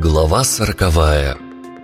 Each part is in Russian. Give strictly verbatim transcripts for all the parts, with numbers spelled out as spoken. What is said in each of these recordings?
Глава сороковая.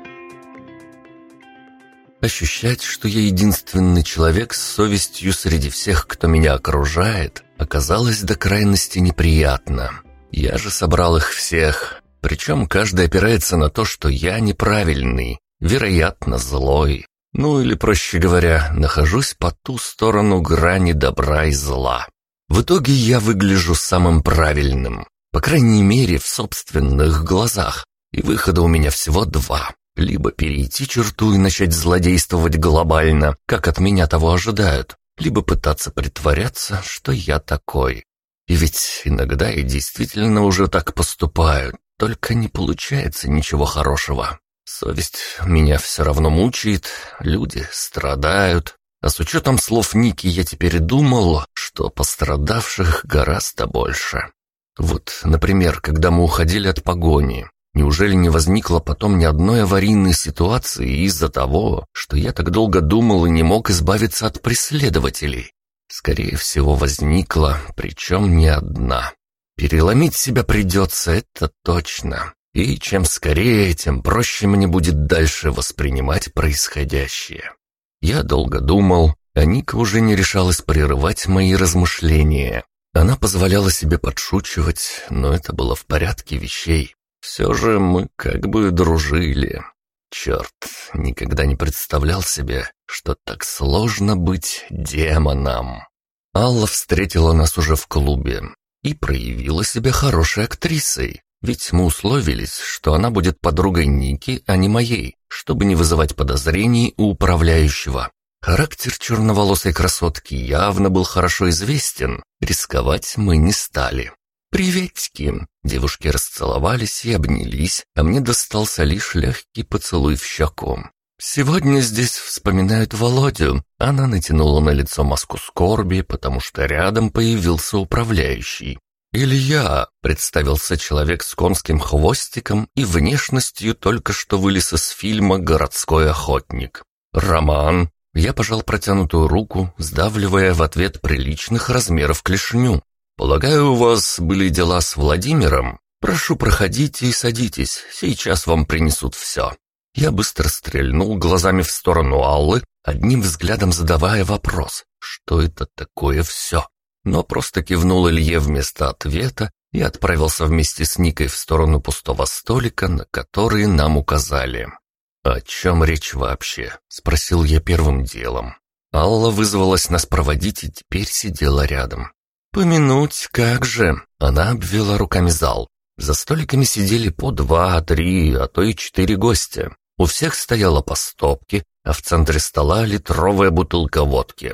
Ощущать, что я единственный человек с совестью среди всех, кто меня окружает, оказалось до крайности неприятно. Я же собрал их всех, причем каждый опирается на то, что я неправильный, вероятно, злой. Ну или, проще говоря, нахожусь по ту сторону грани добра и зла. В итоге я выгляжу самым правильным, по крайней мере, в собственных глазах. И выхода у меня всего два. Либо перейти черту и начать злодействовать глобально, как от меня того ожидают, либо пытаться притворяться, что я такой. И ведь иногда я действительно уже так поступаю, только не получается ничего хорошего. Совесть меня все равно мучает, люди страдают. А с учетом слов Ники я теперь думал, что пострадавших гораздо больше. Вот, например, когда мы уходили от погони. Неужели не возникло потом ни одной аварийной ситуации из-за того, что я так долго думал и не мог избавиться от преследователей? Скорее всего, возникла, причем не одна. Переломить себя придется, это точно. И чем скорее, тем проще мне будет дальше воспринимать происходящее. Я долго думал, а Ника уже не решалась прерывать мои размышления. Она позволяла себе подшучивать, но это было в порядке вещей. Все же мы как бы дружили. Черт, никогда не представлял себе, что так сложно быть демоном. Алла встретила нас уже в клубе и проявила себя хорошей актрисой, ведь мы условились, что она будет подругой Ники, а не моей, чтобы не вызывать подозрений у управляющего. Характер черноволосой красотки явно был хорошо известен, рисковать мы не стали. «Приветики!» Девушки расцеловались и обнялись, а мне достался лишь легкий поцелуй в щеку. «Сегодня здесь вспоминают Володю». Она натянула на лицо маску скорби, потому что рядом появился управляющий. «Илья», — представился человек с конским хвостиком и внешностью только что вылез из фильма «Городской охотник». «Роман». Я пожал протянутую руку, сдавливая в ответ приличных размеров клешню. «Полагаю, у вас были дела с Владимиром? Прошу, проходите и садитесь, сейчас вам принесут все». Я быстро стрельнул глазами в сторону Аллы, одним взглядом задавая вопрос, что это такое все. Но просто кивнул Илье вместо ответа и отправился вместе с Никой в сторону пустого столика, на который нам указали. «О чем речь вообще?» — спросил я первым делом. Алла вызвалась нас проводить и теперь сидела рядом. «Помянуть, как же!» — она обвела руками зал. За столиками сидели по два, три, а то и четыре гостя. У всех стояло по стопке, а в центре стола литровая бутылка водки.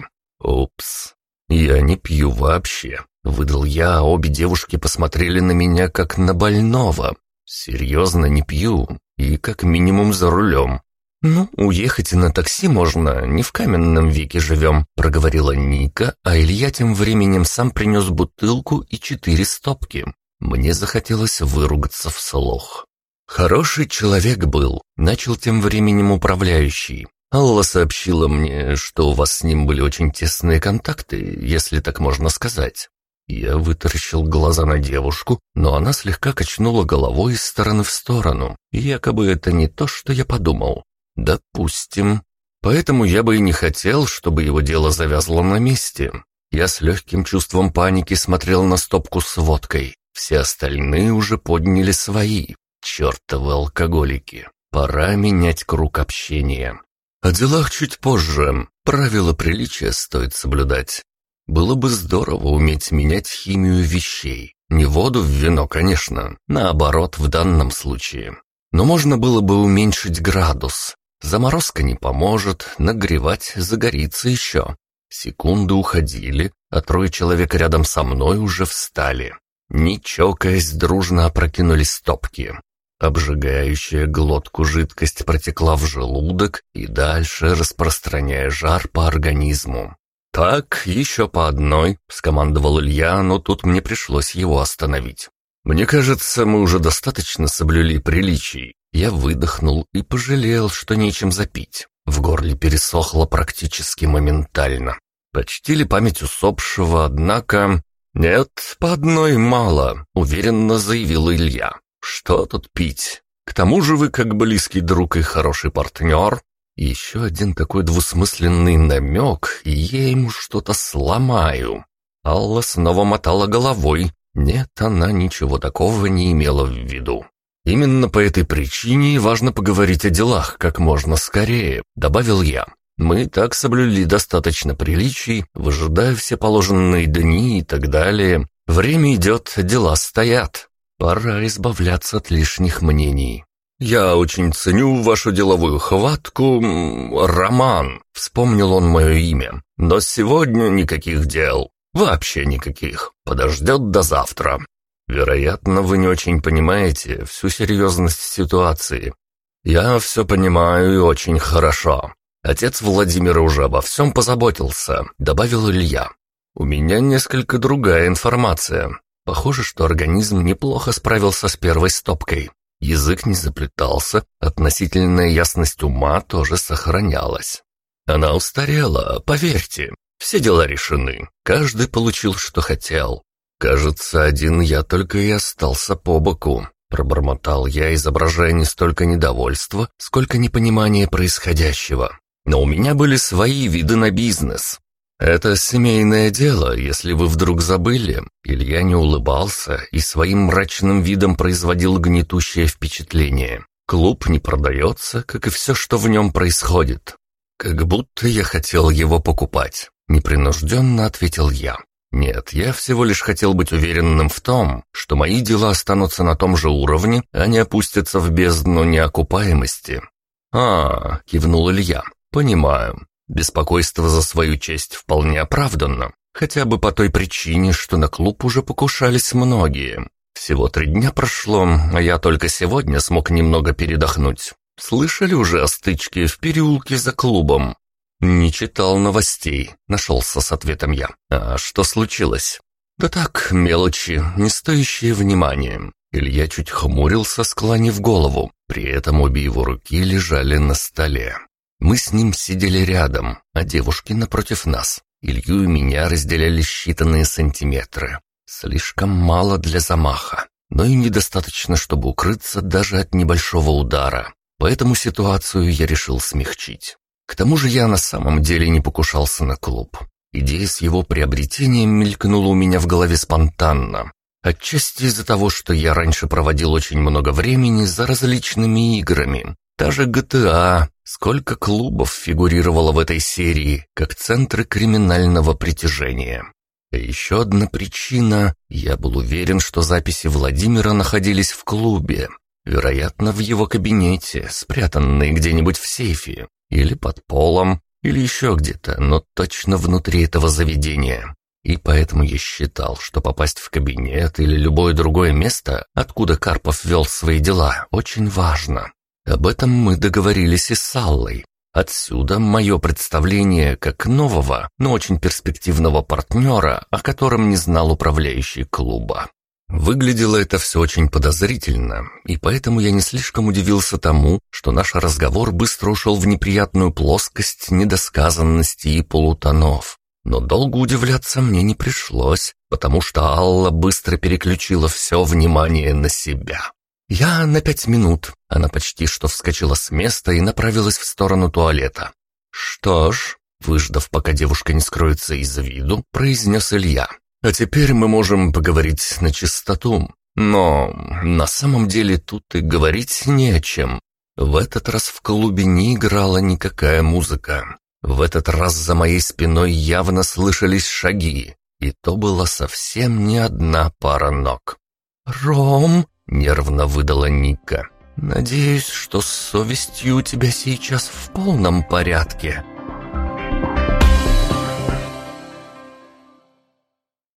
«Упс, я не пью вообще», — выдал я, а обе девушки посмотрели на меня как на больного. «Серьезно не пью, и как минимум за рулем». «Ну, уехать и на такси можно, не в каменном веке живем», — проговорила Ника, а Илья тем временем сам принес бутылку и четыре стопки. Мне захотелось выругаться вслух. «Хороший человек был», — начал тем временем управляющий. «Алла сообщила мне, что у вас с ним были очень тесные контакты, если так можно сказать». Я вытаращил глаза на девушку, но она слегка качнула головой из стороны в сторону, и якобы это не то, что я подумал. «Допустим. Поэтому я бы и не хотел, чтобы его дело завязло на месте». Я с легким чувством паники смотрел на стопку с водкой. Все остальные уже подняли свои. Чертовы алкоголики. Пора менять круг общения. О делах чуть позже. Правила приличия стоит соблюдать. Было бы здорово уметь менять химию вещей. Не воду в вино, конечно. Наоборот, в данном случае. Но можно было бы уменьшить градус. Заморозка не поможет, нагревать загорится еще. Секунды уходили, а трое человек рядом со мной уже встали. Не чокаясь, дружно опрокинули стопки. Обжигающая глотку жидкость протекла в желудок и дальше распространяя жар по организму. «Так, еще по одной», — скомандовал Илья, но тут мне пришлось его остановить. «Мне кажется, мы уже достаточно соблюли приличий». Я выдохнул и пожалел, что нечем запить. В горле пересохло практически моментально. Почтили память усопшего, однако... «Нет, по одной мало», — уверенно заявил Илья. «Что тут пить? К тому же вы как близкий друг и хороший партнер». И еще один такой двусмысленный намек, и я ему что-то сломаю. Алла снова мотала головой. Нет, она ничего такого не имела в виду. «Именно по этой причине важно поговорить о делах как можно скорее», — добавил я. «Мы так соблюли достаточно приличий, выжидая все положенные дни и так далее. Время идет, дела стоят. Пора избавляться от лишних мнений». «Я очень ценю вашу деловую хватку, Роман», — вспомнил он мое имя. «Но сегодня никаких дел. Вообще никаких. Подождет до завтра. Вероятно, вы не очень понимаете всю серьезность ситуации». «Я все понимаю и очень хорошо. Отец Владимира уже обо всем позаботился», — добавил Илья. «У меня несколько другая информация. Похоже, что организм неплохо справился с первой стопкой. Язык не заплетался, относительная ясность ума тоже сохранялась. Она устарела, поверьте. Все дела решены, каждый получил, что хотел. Кажется, один я только и остался по боку», — пробормотал я, изображая не столько недовольство, сколько непонимание происходящего. «Но у меня были свои виды на бизнес. Это семейное дело, если вы вдруг забыли». Илья не улыбался и своим мрачным видом производил гнетущее впечатление. «Клуб не продается, как и все, что в нем происходит». «Как будто я хотел его покупать», — непринужденно ответил я. «Нет, я всего лишь хотел быть уверенным в том, что мои дела останутся на том же уровне, а не опустятся в бездну неокупаемости». «А, — кивнул Илья, — понимаю. Беспокойство за свою честь вполне оправданно, хотя бы по той причине, что на клуб уже покушались многие. Всего три дня прошло, а я только сегодня смог немного передохнуть. Слышали уже о стычке в переулке за клубом?» «Не читал новостей», — нашелся с ответом я. «А что случилось?» «Да так, мелочи, не стоящие внимания». Илья чуть хмурился, склонив голову, при этом обе его руки лежали на столе. Мы с ним сидели рядом, а девушки напротив нас. Илью и меня разделяли считанные сантиметры. Слишком мало для замаха, но и недостаточно, чтобы укрыться даже от небольшого удара. Поэтому ситуацию я решил смягчить. К тому же я на самом деле не покушался на клуб. Идея с его приобретением мелькнула у меня в голове спонтанно. Отчасти из-за того, что я раньше проводил очень много времени за различными играми. Та же джи ти эй, сколько клубов фигурировало в этой серии, как центры криминального притяжения. А еще одна причина – я был уверен, что записи Владимира находились в клубе. Вероятно, в его кабинете, спрятанные где-нибудь в сейфе, или под полом, или еще где-то, но точно внутри этого заведения. И поэтому я считал, что попасть в кабинет или любое другое место, откуда Карпов вел свои дела, очень важно. Об этом мы договорились и с Аллой. Отсюда мое представление как нового, но очень перспективного партнера, о котором не знал управляющий клуба. Выглядело это все очень подозрительно, и поэтому я не слишком удивился тому, что наш разговор быстро ушел в неприятную плоскость недосказанности и полутонов. Но долго удивляться мне не пришлось, потому что Алла быстро переключила все внимание на себя. «Я на пять минут». Она почти что вскочила с места и направилась в сторону туалета. «Что ж», выждав, пока девушка не скроется из виду, произнес Илья. «А теперь мы можем поговорить на чистоту. Но на самом деле тут и говорить не о чем. В этот раз в клубе не играла никакая музыка. В этот раз за моей спиной явно слышались шаги, и то была совсем не одна пара ног». «Ром!» — нервно выдала Ника. «Надеюсь, что с совестью у тебя сейчас в полном порядке».